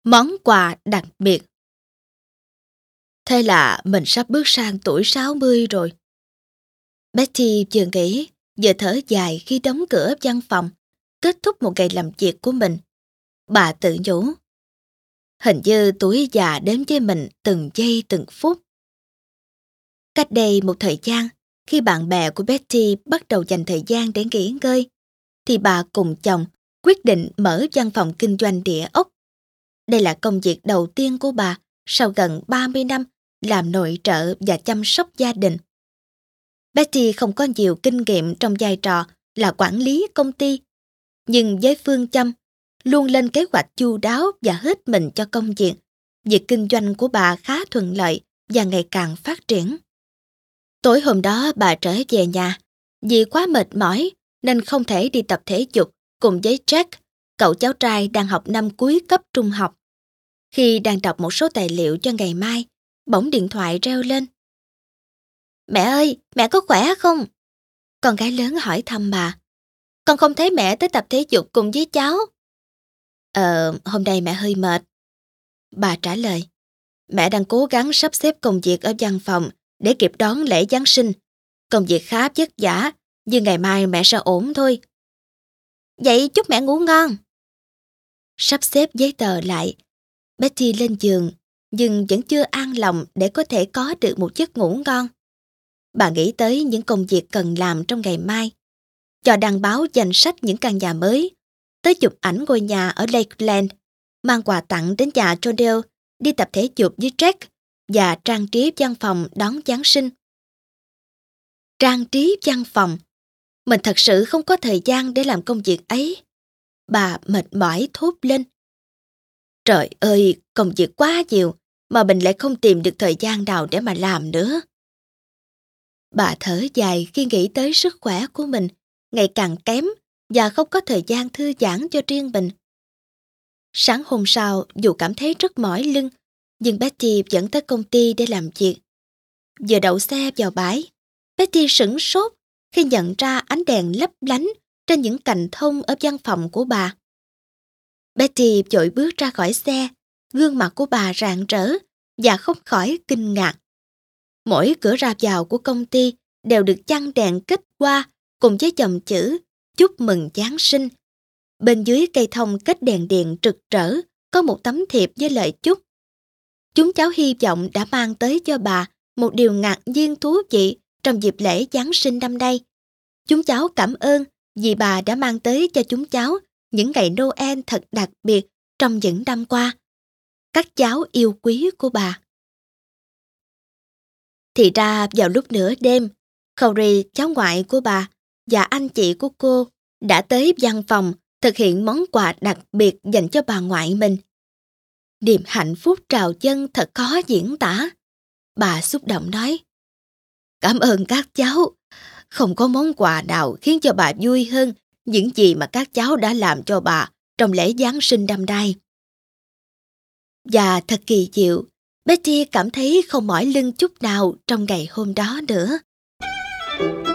Món quà đặc biệt. Thế là mình sắp bước sang tuổi 60 rồi. Betty vừa nghĩ, vừa thở dài khi đóng cửa văn phòng, kết thúc một ngày làm việc của mình. Bà tự nhủ, hình như tuổi già đến với mình từng giây từng phút. Cách đây một thời gian, khi bạn bè của Betty bắt đầu dành thời gian để nghỉ ngơi, thì bà cùng chồng quyết định mở văn phòng kinh doanh địa ốc. Đây là công việc đầu tiên của bà sau gần 30 năm làm nội trợ và chăm sóc gia đình. Betty không có nhiều kinh nghiệm trong vai trò là quản lý công ty, nhưng với phương châm luôn lên kế hoạch chu đáo và hết mình cho công việc kinh doanh của bà khá thuận lợi và ngày càng phát triển. Tối hôm đó bà trở về nhà, vì quá mệt mỏi nên không thể đi tập thể dục cùng với Jack, cậu cháu trai đang học năm cuối cấp trung học. Khi đang đọc một số tài liệu cho ngày mai, bỗng điện thoại reo lên. Mẹ ơi, mẹ có khỏe không? Con gái lớn hỏi thăm bà. Con không thấy mẹ tới tập thể dục cùng với cháu. Hôm nay mẹ hơi mệt. Bà trả lời. Mẹ đang cố gắng sắp xếp công việc ở văn phòng để kịp đón lễ Giáng sinh. Công việc khá vất vả, nhưng ngày mai mẹ sẽ ổn thôi. Vậy chúc mẹ ngủ ngon. Sắp xếp giấy tờ lại, Betty lên giường, nhưng vẫn chưa an lòng để có thể có được một giấc ngủ ngon. Bà nghĩ tới những công việc cần làm trong ngày mai, cho đăng báo danh sách những căn nhà mới, tới chụp ảnh ngôi nhà ở Lakeland, mang quà tặng đến nhà Jodelle, đi tập thể dục với Jack và trang trí văn phòng đón Giáng sinh. Trang trí văn phòng. Mình thật sự không có thời gian để làm công việc ấy. Bà mệt mỏi thốt lên. Trời ơi, công việc quá nhiều mà mình lại không tìm được thời gian nào để mà làm nữa. Bà thở dài khi nghĩ tới sức khỏe của mình ngày càng kém và không có thời gian thư giãn cho riêng mình. Sáng hôm sau, dù cảm thấy rất mỏi lưng, nhưng Betty vẫn tới công ty để làm việc. Vừa đậu xe vào bãi, Betty sửng sốt khi nhận ra ánh đèn lấp lánh trên những cành thông ở văn phòng của bà. Betty vội bước ra khỏi xe, gương mặt của bà rạng rỡ và không khỏi kinh ngạc. Mỗi cửa ra vào của công ty đều được chăng đèn kết hoa cùng với dòng chữ chúc mừng Giáng sinh. Bên dưới cây thông kết đèn điện rực rỡ có một tấm thiệp với lời chúc. Chúng cháu hy vọng đã mang tới cho bà một điều ngạc nhiên thú vị trong dịp lễ Giáng sinh năm nay. Chúng cháu cảm ơn vì bà đã mang tới cho chúng cháu những ngày Noel thật đặc biệt trong những năm qua. Các cháu yêu quý của bà. Thì ra vào lúc nửa đêm, Corey, cháu ngoại của bà, và anh chị của cô đã tới văn phòng thực hiện món quà đặc biệt dành cho bà ngoại mình. Niềm hạnh phúc trào dâng thật khó diễn tả. Bà xúc động nói, cảm ơn các cháu. Không có món quà nào khiến cho bà vui hơn những gì mà các cháu đã làm cho bà trong lễ Giáng sinh năm nay. Và thật kỳ diệu, Betty cảm thấy không mỏi lưng chút nào trong ngày hôm đó nữa.